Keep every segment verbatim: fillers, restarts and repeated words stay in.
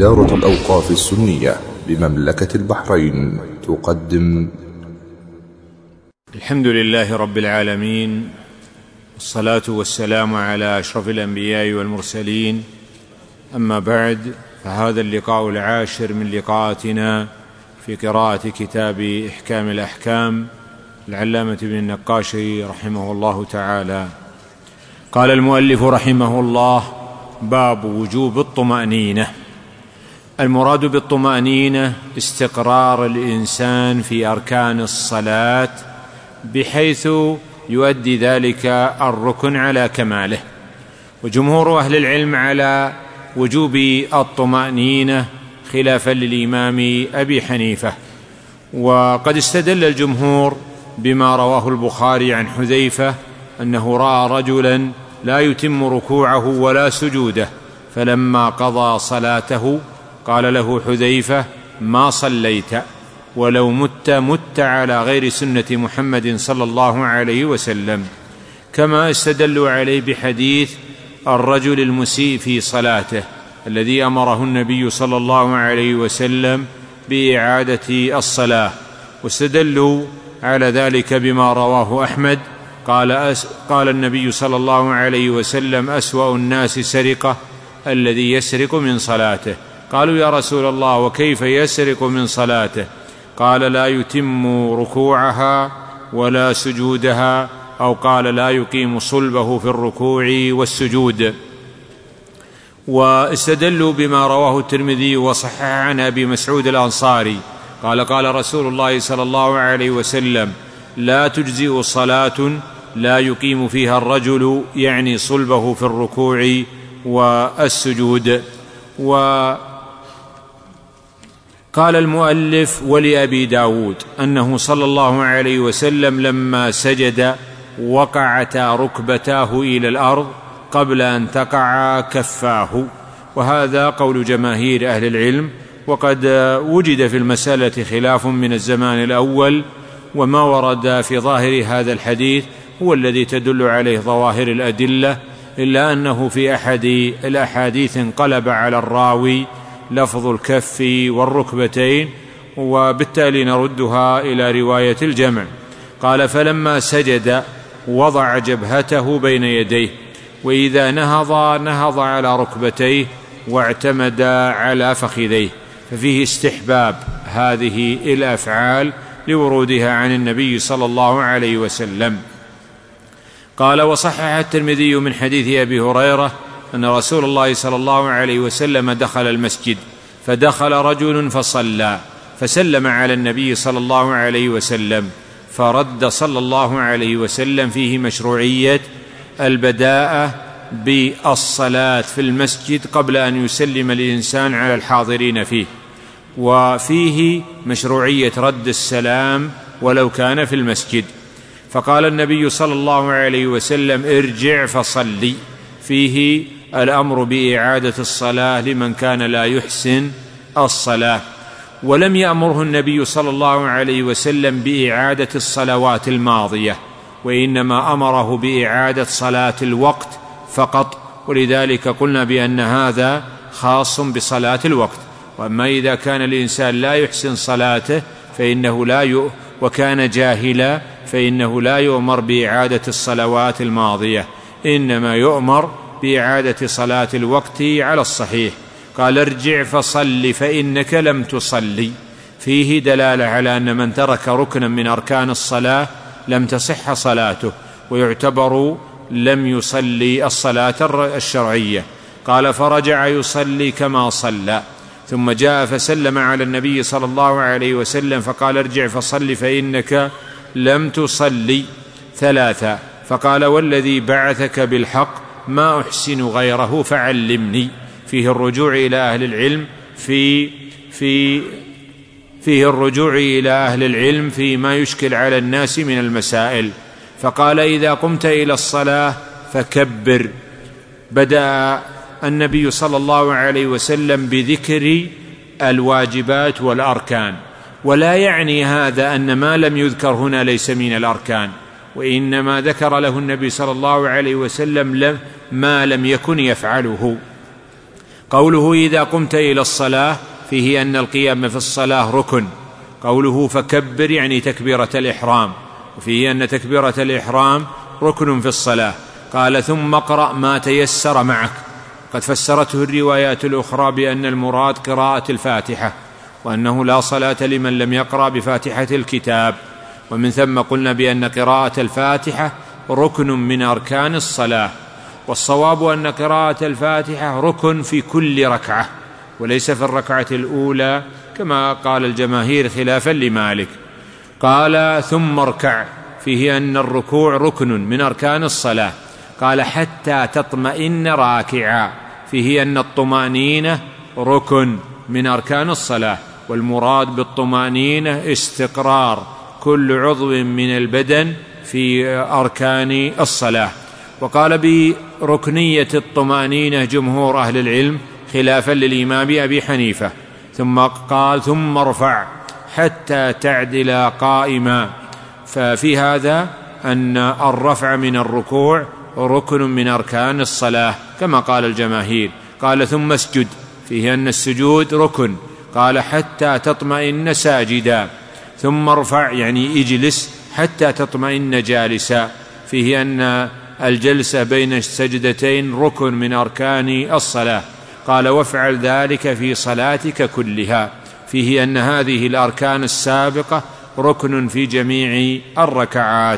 دارة الأوقاف السنية بمملكة البحرين تقدم. الحمد لله رب العالمين، والصلاة والسلام على أشرف الأنبياء والمرسلين، أما بعد، فهذا اللقاء العاشر من لقاءاتنا في قراءة كتاب إحكام الأحكام العلامة ابن النقاشي رحمه الله تعالى. قال المؤلف رحمه الله: باب وجوب الطمأنينة. المراد بالطمأنينة استقرار الإنسان في أركان الصلاة بحيث يؤدي ذلك الركن على كماله. وجمهور أهل العلم على وجوب الطمأنينة خلافا للإمام أبي حنيفة. وقد استدل الجمهور بما رواه البخاري عن حذيفة أنه رأى رجلا لا يتم ركوعه ولا سجوده، فلما قضى صلاته قال له حذيفة: ما صليت، ولو مت مت على غير سنة محمد صلى الله عليه وسلم. كما استدلوا عليه بحديث الرجل المسيء في صلاته الذي أمره النبي صلى الله عليه وسلم بإعادة الصلاة، واستدلوا على ذلك بما رواه أحمد قال, أس قال النبي صلى الله عليه وسلم: أسوأ الناس سرقة الذي يسرق من صلاته. قالوا: يا رسول الله، وكيف يسرق من صلاته؟ قال: لا يتم ركوعها ولا سجودها، أو قال: لا يقيم صلبه في الركوع والسجود. واستدلوا بما رواه الترمذي وصحح عن أبي مسعود الأنصاري قال: قال رسول الله صلى الله عليه وسلم: لا تجزئ صلاة لا يقيم فيها الرجل، يعني صلبه في الركوع والسجود. وقال المؤلف: ولأبي داود أنه صلى الله عليه وسلم لما سجد وقعتا ركبتاه إلى الأرض قبل أن تقع كفاه. وهذا قول جماهير أهل العلم، وقد وجد في المسألة خلاف من الزمان الأول، وما ورد في ظاهر هذا الحديث هو الذي تدل عليه ظواهر الأدلة، إلا أنه في أحد الأحاديث انقلب على الراوي لفظ الكف والركبتين، وبالتالي نردها إلى رواية الجمع. قال: فلما سجد وضع جبهته بين يديه، وإذا نهض نهض على ركبتيه واعتمد على فخذيه. ففيه استحباب هذه الأفعال لورودها عن النبي صلى الله عليه وسلم. قال: وصحح الترمذي من حديث أبي هريرة أن رسول الله صلى الله عليه وسلم دخل المسجد، فدخل رجل فصلى، فسلم على النبي صلى الله عليه وسلم، فرد صلى الله عليه وسلم فيه مشروعية البداءة بالصلاة في المسجد قبل أن يسلم الإنسان على الحاضرين فيه، وفيه مشروعية رد السلام ولو كان في المسجد. فقال النبي صلى الله عليه وسلم: ارجع فصلي، فيه الأمر بإعادة الصلاة لمن كان لا يحسن الصلاة. ولم يأمره النبي صلى الله عليه وسلم بإعادة الصلوات الماضية، وإنما أمره بإعادة صلاة الوقت فقط، ولذلك قلنا بأن هذا خاص بصلاة الوقت. وأما إذا كان الإنسان لا يحسن صلاته فإنه لا ي... وكان جاهلا فإنه لا يؤمر بإعادة الصلوات الماضية، إنما يؤمر بإعادة صلاة الوقت على الصحيح. قال: ارجع فصل فإنك لم تصلي، فيه دلالة على أن من ترك ركنا من أركان الصلاة لم تصح صلاته، ويعتبر لم يصلي الصلاة الشرعية. قال: فرجع يصلي كما صلى، ثم جاء فسلم على النبي صلى الله عليه وسلم فقال: ارجع فصل فإنك لم تصلي ثلاثا. فقال: والذي بعثك بالحق ما أحسن غيره فعلمني. فيه الرجوع إلى أهل العلم في في فيه الرجوع إلى أهل العلم فيما يشكل على الناس من المسائل. فقال: إذا قمت إلى الصلاة فكبر. بدأ النبي صلى الله عليه وسلم بذكر الواجبات والأركان، ولا يعني هذا أن ما لم يذكر هنا ليس من الأركان، وإنما ذكر له النبي صلى الله عليه وسلم ما لم يكن يفعله. قوله إذا قمت إلى الصلاة فيه أن القيام في الصلاة ركن. قوله فكبر يعني تكبيرة الإحرام، وفيه أن تكبيرة الإحرام ركن في الصلاة. قال ثم اقرأ ما تيسر معك. قد فسرته الروايات الأخرى بأن المراد قراءة الفاتحة، وأنه لا صلاة لمن لم يقرأ بفاتحة الكتاب، ومن ثم قلنا بأن قراءة الفاتحة ركن من أركان الصلاة. والصواب أن قراءة الفاتحة ركن في كل ركعة، وليس في الركعة الأولى كما قال الجماهير خلافا لمالك. قال ثم اركع، فيه أن الركوع ركن من أركان الصلاة. قال حتى تطمئن راكعا، فيه أن الطمأنينة ركن من أركان الصلاة، والمراد بالطمأنينة استقرار كل عضو من البدن في أركان الصلاة. وقال بركنية الطمأنينة جمهور أهل العلم خلافا للإمام أبي حنيفة. ثم قال ثم ارفع حتى تعدل قائما، ففي هذا أن الرفع من الركوع ركن من أركان الصلاة كما قال الجماهير. قال ثم اسجد، فيه أن السجود ركن. قال حتى تطمئن ساجدا. ثم ارفع يعني اجلس حتى تطمئن جالسا، فيه أن الجلسة بين السجدتين ركن من أركان الصلاة. قال وافعل ذلك في صلاتك كلها، فيه أن هذه الأركان السابقة ركن في جميع الركعات.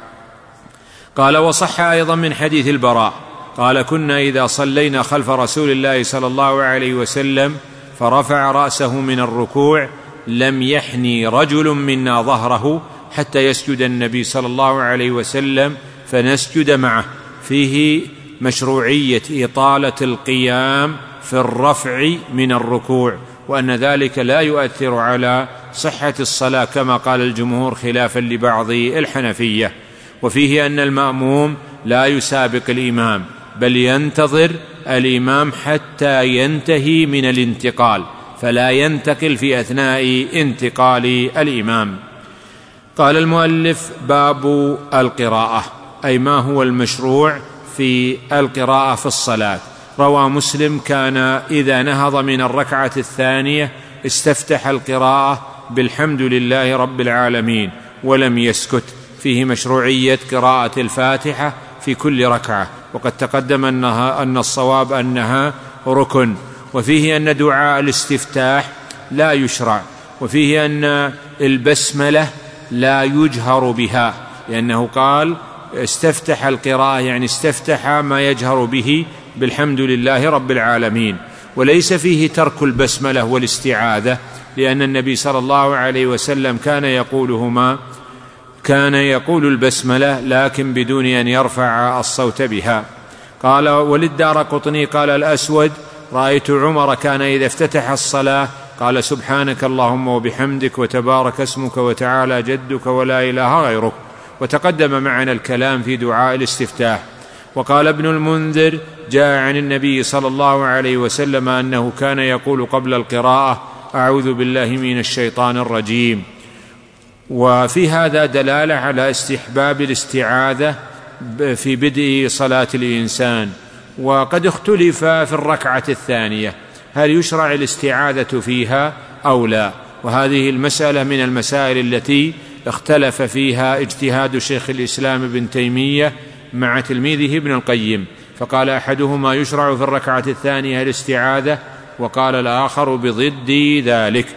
قال وصح أيضا من حديث البراء قال كنا إذا صلينا خلف رسول الله صلى الله عليه وسلم فرفع رأسه من الركوع لم يحني رجل منا ظهره حتى يسجد النبي صلى الله عليه وسلم فنسجد معه، فيه مشروعية إطالة القيام في الرفع من الركوع، وأن ذلك لا يؤثر على صحة الصلاة كما قال الجمهور خلافا لبعض الحنفية. وفيه أن المأموم لا يسابق الإمام بل ينتظر الإمام حتى ينتهي من الانتقال، فلا ينتقل في أثناء انتقال الإمام. قال المؤلف باب القراءة، أي ما هو المشروع في القراءة في الصلاة. روى مسلم كان إذا نهض من الركعة الثانية استفتح القراءة بالحمد لله رب العالمين ولم يسكت، فيه مشروعية قراءة الفاتحة في كل ركعة، وقد تقدم أنها أن الصواب أنها ركن. وفيه أن دعاء الاستفتاح لا يشرع، وفيه أن البسملة لا يجهر بها، لأنه قال استفتح القراءة يعني استفتح ما يجهر به بالحمد لله رب العالمين. وليس فيه ترك البسملة والاستعاذة، لأن النبي صلى الله عليه وسلم كان يقولهما، كان يقول البسملة لكن بدون أن يرفع الصوت بها. قال وللدارقطني قال الأسود رأيت عمر كان إذا افتتح الصلاة قال سبحانك اللهم وبحمدك وتبارك اسمك وتعالى جدك ولا إله غيرك. وتقدم معنا الكلام في دعاء الاستفتاح. وقال ابن المنذر جاء عن النبي صلى الله عليه وسلم أنه كان يقول قبل القراءة أعوذ بالله من الشيطان الرجيم. وفي هذا دلالة على استحباب الاستعاذة في بدء صلاة الإنسان. وقد اختلف في الركعة الثانية هل يشرع الاستعاذة فيها أو لا، وهذه المسألة من المسائل التي اختلف فيها اجتهاد شيخ الإسلام ابن تيمية مع تلميذه ابن القيم، فقال أحدهما يشرع في الركعة الثانية الاستعاذة، وقال الآخر بضد ذلك.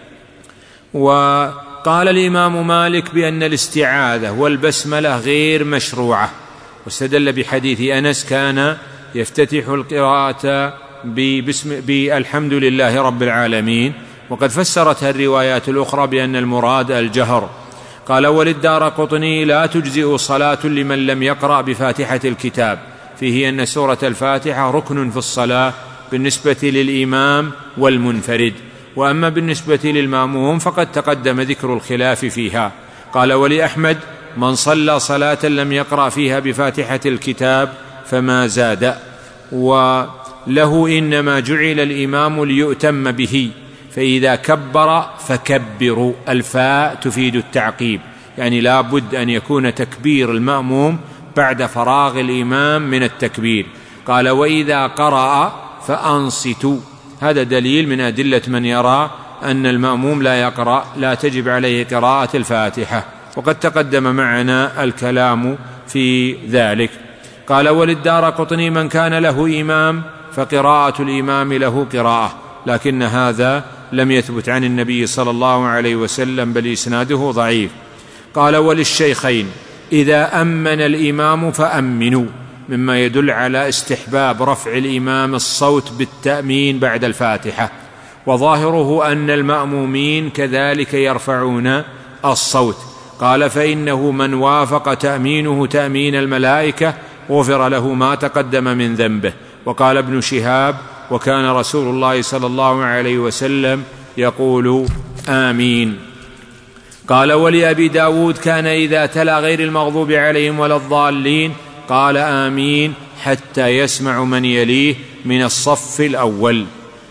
وقال الإمام مالك بأن الاستعاذة والبسملة غير مشروعة، واستدل بحديث أنس كان يفتتح القراءة ببسم بالحمد لله رب العالمين، وقد فسرتها الروايات الأخرى بأن المراد الجهر. قال وللدارقطني لا تجزئ صلاة لمن لم يقرأ بفاتحة الكتاب، فيه أن سورة الفاتحة ركن في الصلاة بالنسبة للإمام والمنفرد، وأما بالنسبة للمأموم فقد تقدم ذكر الخلاف فيها. قال ولأحمد من صلى صلاة لم يقرأ فيها بفاتحة الكتاب فما زاد، وله إنما جعل الإمام ليؤتم به، فإذا كبر فكبروا، الفاء تفيد التعقيب، يعني لا بد أن يكون تكبير المأموم بعد فراغ الإمام من التكبير. قال وإذا قرأ فأنصتوا. هذا دليل من أدلة من يرى أن المأموم لا يقرأ لا تجب عليه قراءة الفاتحة، وقد تقدم معنا الكلام في ذلك. قال: وللدارقطني: من كان له إمام فقراءة الإمام له قراءة، لكن هذا لم يثبت عن النبي صلى الله عليه وسلم بل إسناده ضعيف. قال: وللشيخين: إذا أمن الإمام فأمنوا، مما يدل على استحباب رفع الإمام الصوت بالتأمين بعد الفاتحة، وظاهره أن المأمومين كذلك يرفعون الصوت. قال: فإنه من وافق تأمينه تأمين الملائكة غفر له ما تقدم من ذنبه. وقال ابن شهاب: وكان رسول الله صلى الله عليه وسلم يقول آمين. قال: ولأبي داود: كان إذا تلا غير المغضوب عليهم ولا الضالين قال آمين حتى يسمع من يليه من الصف الأول.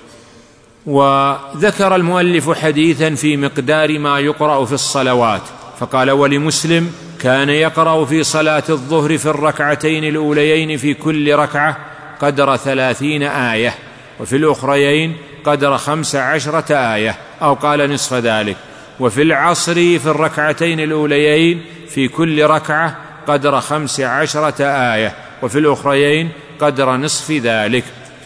وذكر المؤلف حديثا في مقدار ما يقرأ في الصلوات، فقال: ولمسلم: كان يقرأ في صلاة الظهر في الركعتين الأوليين في كل ركعة قدر ثلاثين آية، وفي الأخريين قدر خمس عشرة آية، أو قال نصف ذلك. وفي العصر في الركعتين الأوليين في كل ركعة قدر خمس عشرة آية، وفي الأخريين قدر نصف ذلك.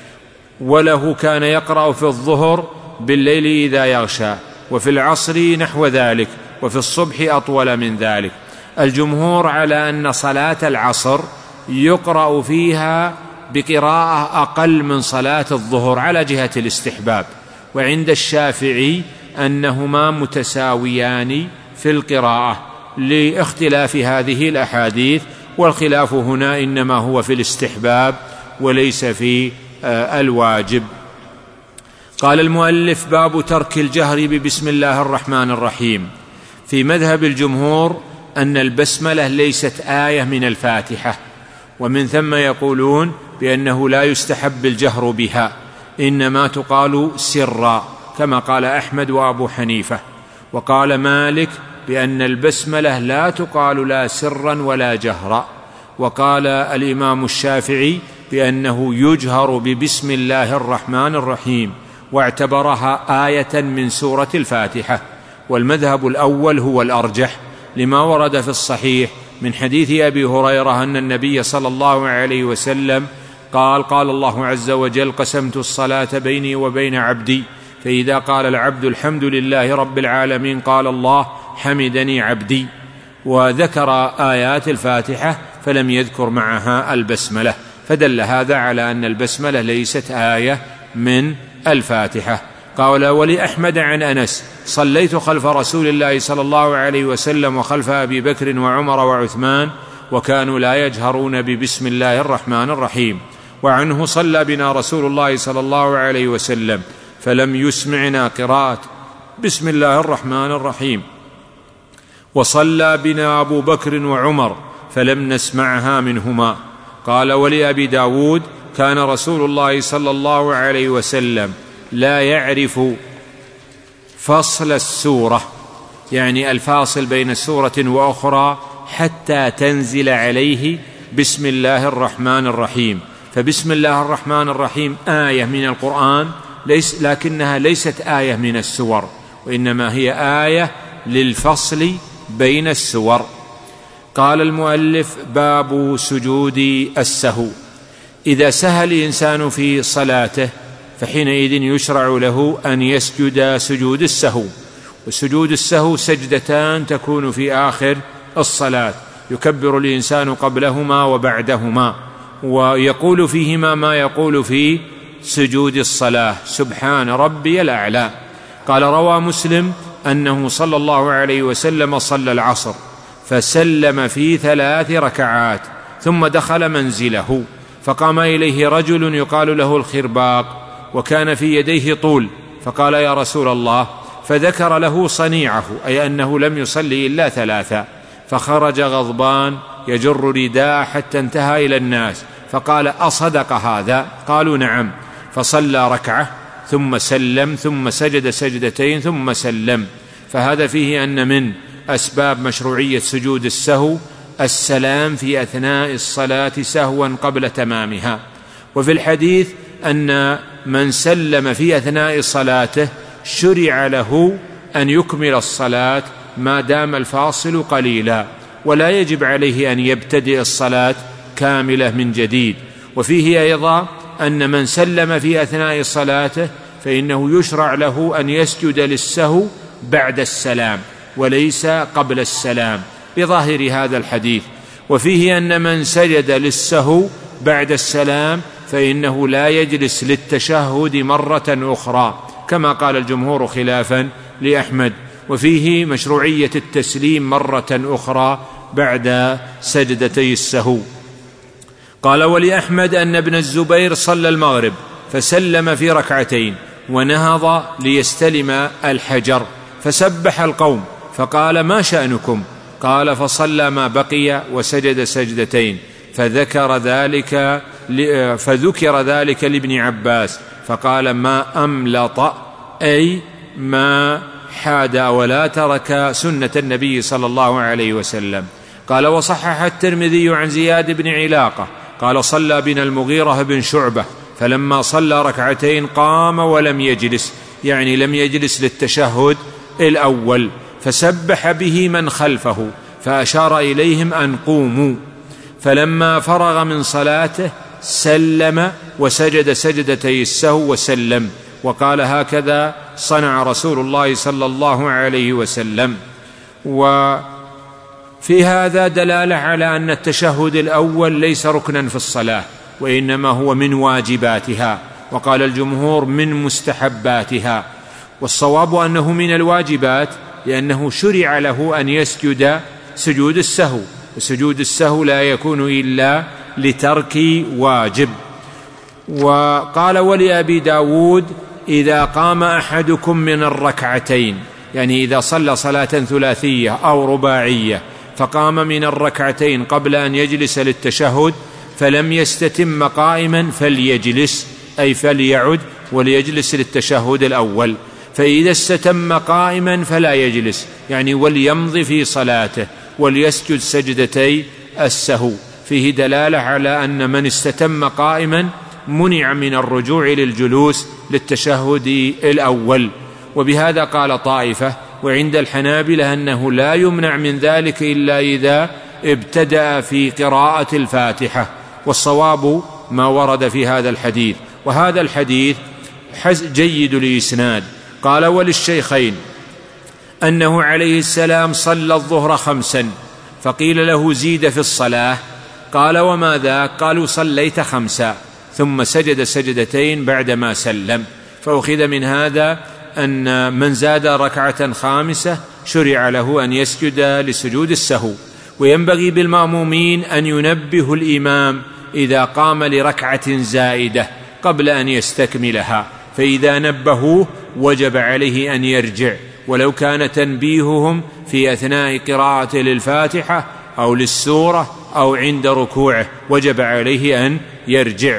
وله كان يقرأ في الظهر بالليل إذا يغشى، وفي العصر نحو ذلك، وفي الصبح أطول من ذلك. الجمهور على أن صلاة العصر يقرأ فيها بقراءة أقل من صلاة الظهر على جهة الاستحباب، وعند الشافعي أنهما متساويان في القراءة لاختلاف هذه الأحاديث، والخلاف هنا إنما هو في الاستحباب وليس في الواجب. قال المؤلف: باب ترك الجهر ببسم الله الرحمن الرحيم. في مذهب الجمهور أن البسملة ليست آية من الفاتحة، ومن ثم يقولون بأنه لا يستحب الجهر بها، إنما تقال سرا، كما قال أحمد وأبو حنيفة. وقال مالك بأن البسملة لا تقال لا سرا ولا جهرا. وقال الإمام الشافعي بأنه يجهر ببسم الله الرحمن الرحيم، واعتبرها آية من سورة الفاتحة. والمذهب الأول هو الأرجح لما ورد في الصحيح من حديث أبي هريرة أن النبي صلى الله عليه وسلم قال: قال الله عز وجل: قسمت الصلاة بيني وبين عبدي، فإذا قال العبد الحمد لله رب العالمين قال الله: حمدني عبدي. وذكر آيات الفاتحة فلم يذكر معها البسملة، فدل هذا على أن البسملة ليست آية من الفاتحة. قال: ولأحمد عن أنس: صليت خلف رسول الله صلى الله عليه وسلم وخلف أبي بكر وعمر وعثمان وكانوا لا يجهرون ببسم الله الرحمن الرحيم. وعنه: صلى بنا رسول الله صلى الله عليه وسلم فلم يسمعنا قراءة بسم الله الرحمن الرحيم، وصلى بنا أبو بكر وعمر فلم نسمعها منهما. قال: ولأبي داود: كان رسول الله صلى الله عليه وسلم لا يعرف فصل السورة، يعني الفاصل بين سورة وأخرى، حتى تنزل عليه بسم الله الرحمن الرحيم. فبسم الله الرحمن الرحيم آية من القرآن، ليس لكنها ليست آية من السور، وإنما هي آية للفصل بين السور. قال المؤلف: باب سجود السهو. إذا سهى الإنسان في صلاته فحينئذ يشرع له أن يسجد سجود السهو. وسجود السهو سجدتان تكون في آخر الصلاة، يكبر الإنسان قبلهما وبعدهما، ويقول فيهما ما يقول في سجود الصلاة: سبحان ربي الأعلى. قال: روى مسلم أنه صلى الله عليه وسلم صلى العصر فسلم في ثلاث ركعات ثم دخل منزله، فقام إليه رجل يقال له الخرباق وكان في يديه طول، فقال: يا رسول الله، فذكر له صنيعه، أي أنه لم يصلي إلا ثلاثا، فخرج غضبان يجر رداء حتى انتهى إلى الناس، فقال: أصدق هذا؟ قالوا: نعم. فصلى ركعة ثم سلم ثم سجد سجدتين ثم سلم. فهذا فيه أن من أسباب مشروعية سجود السهو السلام في أثناء الصلاة سهوا قبل تمامها. وفي الحديث أن من سلم في أثناء صلاته شرع له أن يكمل الصلاة ما دام الفاصل قليلا، ولا يجب عليه أن يبتدئ الصلاة كاملة من جديد. وفيه أيضا أن من سلم في أثناء صلاته فإنه يشرع له أن يسجد للسهو بعد السلام وليس قبل السلام بظاهر هذا الحديث. وفيه أن من سجد للسهو بعد السلام فإنه لا يجلس للتشهد مرة أخرى كما قال الجمهور خلافا لأحمد. وفيه مشروعية التسليم مرة أخرى بعد سجدتي السهو. قال ولأحمد أن ابن الزبير صلى المغرب فسلم في ركعتين ونهض ليستلم الحجر فسبح القوم فقال ما شأنكم؟ قال فصلى ما بقي وسجد سجدتين، فذكر ذلك فذكر ذلك لابن عباس فقال ما أملط، أي ما حاد ولا ترك سنة النبي صلى الله عليه وسلم. قال وصحح الترمذي عن زياد بن علاقة قال صلى بنا المغيرة بن شعبة فلما صلى ركعتين قام ولم يجلس، يعني لم يجلس للتشهد الأول، فسبح به من خلفه فأشار إليهم أن قوموا، فلما فرغ من صلاته سلم وسجد سجدتي السهو وسلم، وقال هكذا صنع رسول الله صلى الله عليه وسلم. وفي هذا دلالة على أن التشهد الأول ليس ركنا في الصلاة وإنما هو من واجباتها، وقال الجمهور من مستحباتها، والصواب أنه من الواجبات لأنه شرع له أن يسجد سجود السهو، وسجود السهو لا يكون إلا لترك واجب. وقال ولأبي داود إذا قام أحدكم من الركعتين، يعني إذا صلى صلاة ثلاثية أو رباعية فقام من الركعتين قبل أن يجلس للتشهد فلم يستتم قائما فليجلس، أي فليعد وليجلس للتشهد الأول، فإذا استتم قائما فلا يجلس، يعني وليمضي في صلاته وليسجد سجدتي السهو. فيه دلالة على أن من استتم قائما منع من الرجوع للجلوس للتشهد الأول. وبهذا قال طائفة، وعند الحنابلة أنه لا يمنع من ذلك إلا إذا ابتدأ في قراءة الفاتحة، والصواب ما ورد في هذا الحديث، وهذا الحديث جيد الإسناد. قال وللشيخين أنه عليه السلام صلى الظهر خمسا فقيل له زيد في الصلاة، قال وما ذاك؟ قالوا صليت خمسا، ثم سجد سجدتين بعدما سلم. فأخذ من هذا أن من زاد ركعة خامسة شرع له أن يسجد لسجود السهو. وينبغي بالمأمومين أن ينبه الإمام إذا قام لركعة زائدة قبل أن يستكملها، فإذا نبهوه وجب عليه أن يرجع، ولو كان تنبيههم في أثناء قراءة للفاتحة أو للسورة أو عند ركوعه وجب عليه أن يرجع.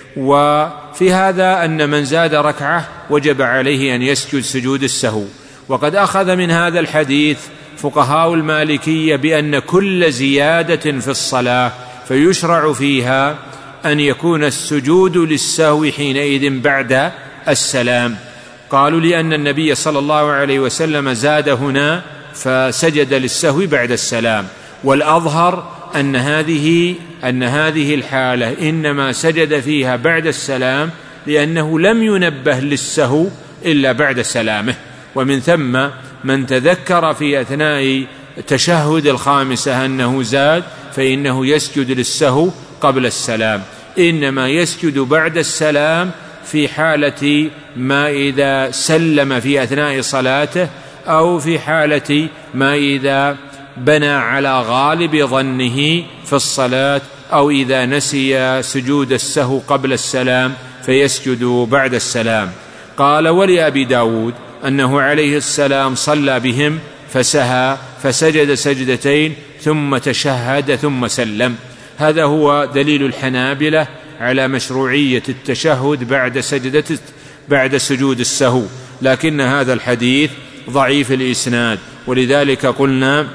وفي هذا أن من زاد ركعة وجب عليه أن يسجد سجود السهو. وقد أخذ من هذا الحديث فقهاء المالكية بأن كل زيادة في الصلاة فيشرع فيها أن يكون السجود للسهو حينئذ بعد السلام. قالوا لأن النبي صلى الله عليه وسلم زاد هنا فسجد للسهو بعد السلام، والأظهر أن هذه أن هذه الحالة إنما سجد فيها بعد السلام لأنه لم ينبه للسهو إلا بعد سلامه. ومن ثم من تذكر في أثناء تشهد الخامسة أنه زاد فإنه يسجد للسهو قبل السلام، إنما يسجد بعد السلام في حالة ما إذا سلم في أثناء صلاته، أو في حالة ما إذا بنى على غالب ظنه في الصلاة، أو إذا نسي سجود السهو قبل السلام فيسجد بعد السلام. قال ولأبي داود أنه عليه السلام صلى بهم فسهى فسجد سجدتين ثم تشهد ثم سلم. هذا هو دليل الحنابلة على مشروعية التشهد بعد سجدة بعد سجود السهو، لكن هذا الحديث ضعيف الإسناد، ولذلك قلنا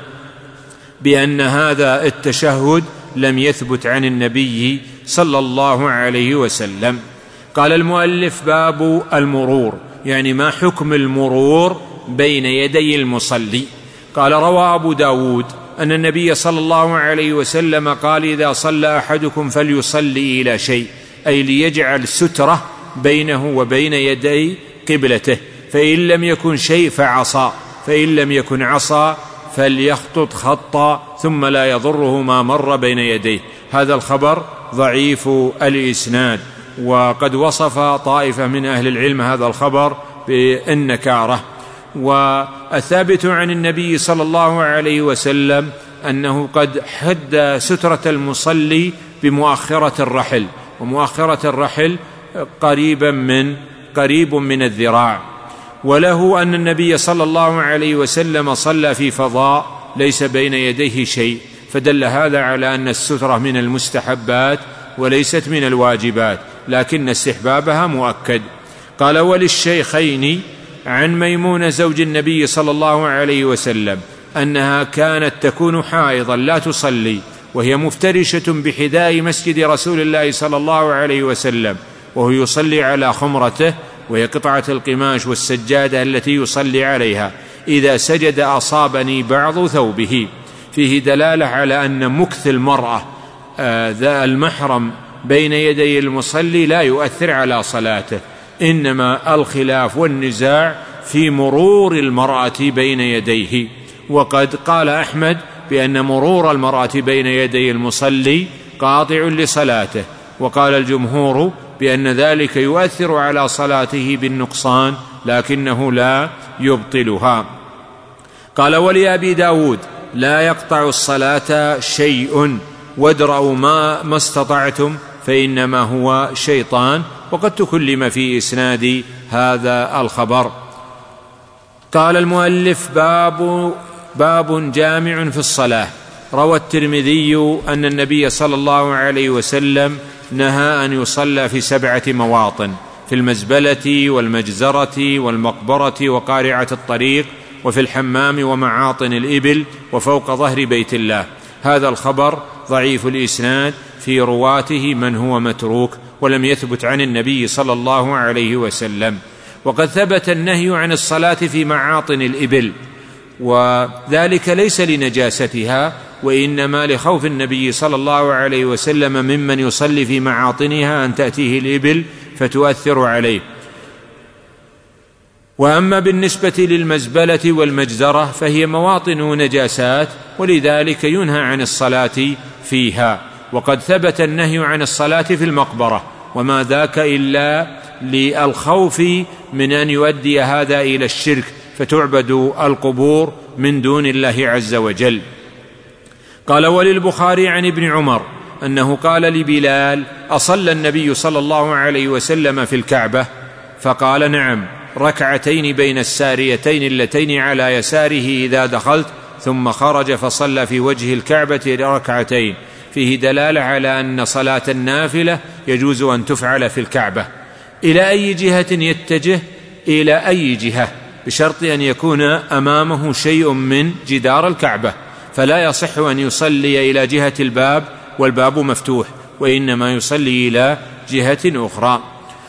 بأن هذا التشهد لم يثبت عن النبي صلى الله عليه وسلم. قال المؤلف: باب المرور، يعني ما حكم المرور بين يدي المصلي. قال: روى أبو داود أن النبي صلى الله عليه وسلم قال: إذا صلى أحدكم فليصلي إلى شيء، أي ليجعل سترة بينه وبين يدي قبلته، فإن لم يكن شيء فعصا، فإن لم يكن عصا فليخطط خطا ثم لا يضره ما مر بين يديه. هذا الخبر ضعيف الإسناد، وقد وصف طائفة من أهل العلم هذا الخبر بالنكارة. والثابت عن النبي صلى الله عليه وسلم أنه قد حد سترة المصلي بمؤخرة الرحل، ومؤخرة الرحل قريبا من قريب من الذراع. وله أن النبي صلى الله عليه وسلم صلى في فضاء ليس بين يديه شيء، فدل هذا على أن السترة من المستحبات وليست من الواجبات، لكن استحبابها مؤكد. قال: وللشيخين عن ميمونة زوج النبي صلى الله عليه وسلم أنها كانت تكون حائضا لا تصلي، وهي مفترشة بحذاء مسجد رسول الله صلى الله عليه وسلم، وهو يصلي على خمرته، وهي قطعة القماش والسجادة التي يصلي عليها، إذا سجد أصابني بعض ثوبه. فيه دلالة على أن مكث المرأة ذا المحرم بين يدي المصلي لا يؤثر على صلاته، إنما الخلاف والنزاع في مرور المرأة بين يديه. وقد قال أحمد بأن مرور المرأة بين يدي المصلي قاطع لصلاته، وقال الجمهور بأن ذلك يؤثر على صلاته بالنقصان لكنه لا يبطلها. قال: ولأبي داود: لا يقطع الصلاة شيء، وادرأوا ما, ما استطعتم فإنما هو شيطان. وقد تكلم في إسناد هذا الخبر. قال المؤلف: باب, باب جامع في الصلاة. روى الترمذي أن النبي صلى الله عليه وسلم نهى أن يصلى في سبعة مواطن: في المزبلة والمجزرة والمقبرة وقارعة الطريق، وفي الحمام ومعاطن الإبل، وفوق ظهر بيت الله. هذا الخبر ضعيف الإسناد، في رواته من هو متروك، ولم يثبت عن النبي صلى الله عليه وسلم. وقد ثبت النهي عن الصلاة في معاطن الإبل، وذلك ليس لنجاستها، وإنما لخوف النبي صلى الله عليه وسلم ممن يصلي في معاطنها أن تأتيه الإبل فتؤثر عليه. وأما بالنسبة للمزبلة والمجزرة فهي مواطن نجاسات، ولذلك ينهى عن الصلاة فيها. وقد ثبت النهي عن الصلاة في المقبرة، وما ذاك إلا للخوف من أن يؤدي هذا إلى الشرك، فتعبد القبور من دون الله عز وجل. قال: وللبخاري عن ابن عمر أنه قال لبلال: أصلى النبي صلى الله عليه وسلم في الكعبة؟ فقال: نعم، ركعتين بين الساريتين اللتين على يساره إذا دخلت، ثم خرج فصلى في وجه الكعبة ركعتين. فيه دلالة على أن صلاة النافلة يجوز أن تفعل في الكعبة. إلى أي جهة يتجه؟ إلى أي جهة، بشرط أن يكون أمامه شيء من جدار الكعبة، فلا يصح أن يصلي إلى جهة الباب والباب مفتوح، وإنما يصلي إلى جهة أخرى.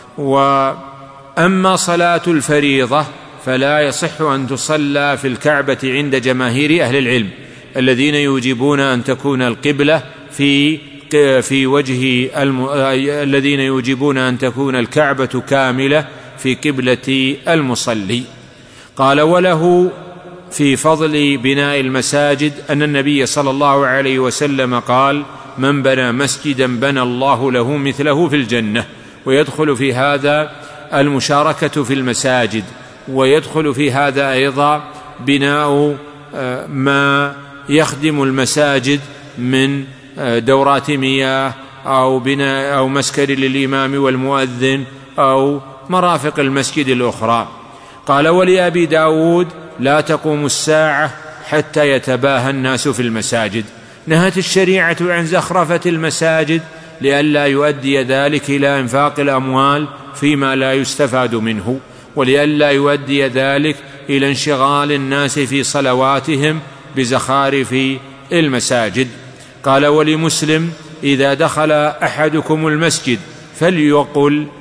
وأما صلاة الفريضة فلا يصح أن تصلى في الكعبة عند جماهير أهل العلم الذين يوجبون أن تكون القبلة في في وجه الم... الذين يوجبون أن تكون الكعبة كاملة في قبلة المصلي. قال: وله في فضل بناء المساجد أن النبي صلى الله عليه وسلم قال: من بنى مسجدا بنى الله له مثله في الجنة. ويدخل في هذا المشاركة في المساجد، ويدخل في هذا أيضا بناء ما يخدم المساجد من دورات مياه أو بناء أو مسكن للإمام والمؤذن أو مرافق المسجد الأخرى. قال: ولأبي داود: لا تقوم الساعة حتى يتباهى الناس في المساجد. نهت الشريعة عن زخرفة المساجد لئلا يؤدي ذلك إلى إنفاق الأموال فيما لا يستفاد منه، ولئلا يؤدي ذلك إلى انشغال الناس في صلواتهم بزخارف المساجد. قال: ولمسلم: إذا دخل أحدكم المسجد فليقل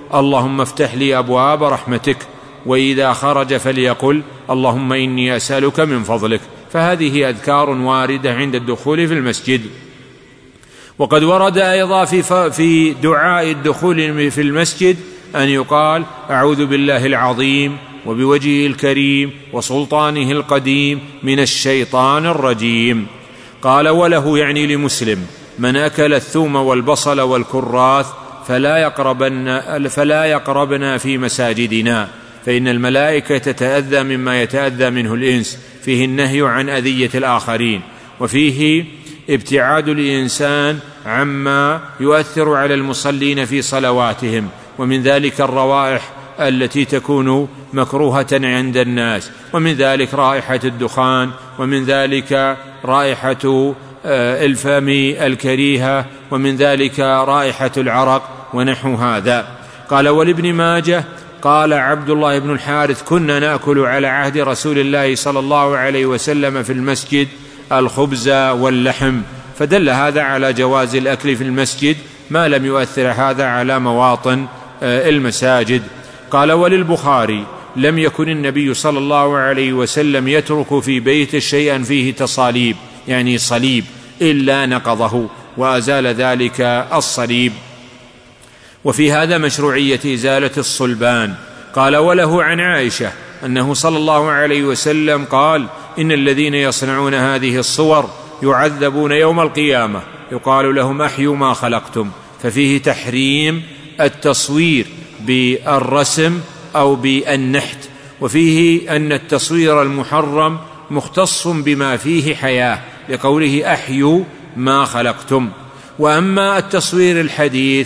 اللهم افتح لي أبواب رحمتك، وإذا خرج فليقل اللهم إني أسألك من فضلك. فهذه أذكار واردة عند الدخول في المسجد. وقد ورد أيضا في, في دعاء الدخول في المسجد أن يقال أعوذ بالله العظيم وبوجهه الكريم وسلطانه القديم من الشيطان الرجيم. قال وله يعني لمسلم من أكل الثوم والبصل والكراث فلا يقربن, فلا يقربنا في مساجدنا، فإن الملائكة تتأذى مما يتأذى منه الإنس. فيه النهي عن أذية الآخرين، وفيه ابتعاد الإنسان عما يؤثر على المصلين في صلواتهم، ومن ذلك الروائح التي تكون مكروهة عند الناس، ومن ذلك رائحة الدخان، ومن ذلك رائحة الفم الكريهة، ومن ذلك رائحة العرق ونحو هذا. قال ولابن ماجه قال عبد الله بن الحارث كنا نأكل على عهد رسول الله صلى الله عليه وسلم في المسجد الخبز واللحم، فدل هذا على جواز الأكل في المسجد ما لم يؤثر هذا على مواطن المساجد. قال وللبخاري لم يكن النبي صلى الله عليه وسلم يترك في بيت شيئا فيه تصاليب، يعني صليب، إلا نقضه وأزال ذلك الصليب. وفي هذا مشروعية إزالة الصلبان. قال وله عن عائشة أنه صلى الله عليه وسلم قال إن الذين يصنعون هذه الصور يعذبون يوم القيامة، يقال لهم أحيوا ما خلقتم. ففيه تحريم التصوير بالرسم أو بالنحت، وفيه أن التصوير المحرم مختص بما فيه حياة لقوله أحيوا ما خلقتم. وأما التصوير الحديث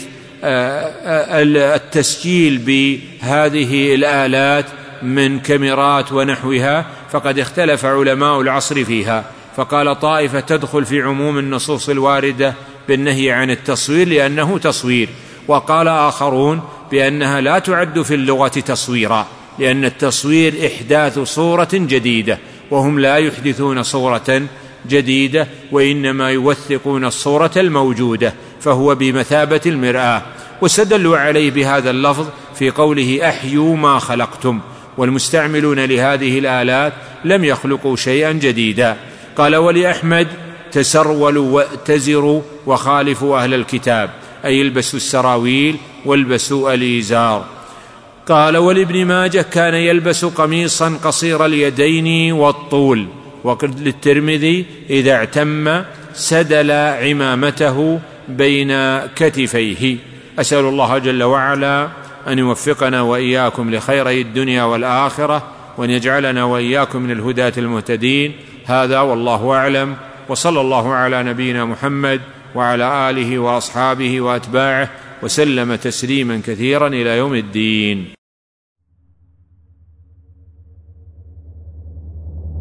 التسجيل بهذه الآلات من كاميرات ونحوها فقد اختلف علماء العصر فيها، فقال طائفة تدخل في عموم النصوص الواردة بالنهي عن التصوير لأنه تصوير، وقال آخرون بأنها لا تعد في اللغة تصويرا، لأن التصوير إحداث صورة جديدة، وهم لا يحدثون صورة جديدة وإنما يوثقون الصورة الموجودة، فهو بمثابة المرآة. واستدلوا عليه بهذا اللفظ في قوله أحيوا ما خلقتم، والمستعملون لهذه الآلات لم يخلقوا شيئا جديدا. قال ولأحمد تسرولوا واتزروا وخالفوا أهل الكتاب، أي البسوا السراويل والبسوا الإزار. قال ولابن ماجه كان يلبس قميصا قصير اليدين والطول. وقد للترمذي إذا اعتم سدل عمامته بين كتفيه. أسأل الله جل وعلا أن يوفقنا وإياكم لخيري الدنيا والآخرة، وأن يجعلنا وإياكم من الهداة المهتدين. هذا والله أعلم، وصلى الله على نبينا محمد وعلى آله وأصحابه وأتباعه وسلم تسليما كثيرا إلى يوم الدين.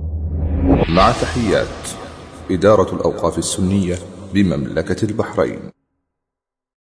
مع تحيات إدارة الأوقاف السنية بمملكة البحرين.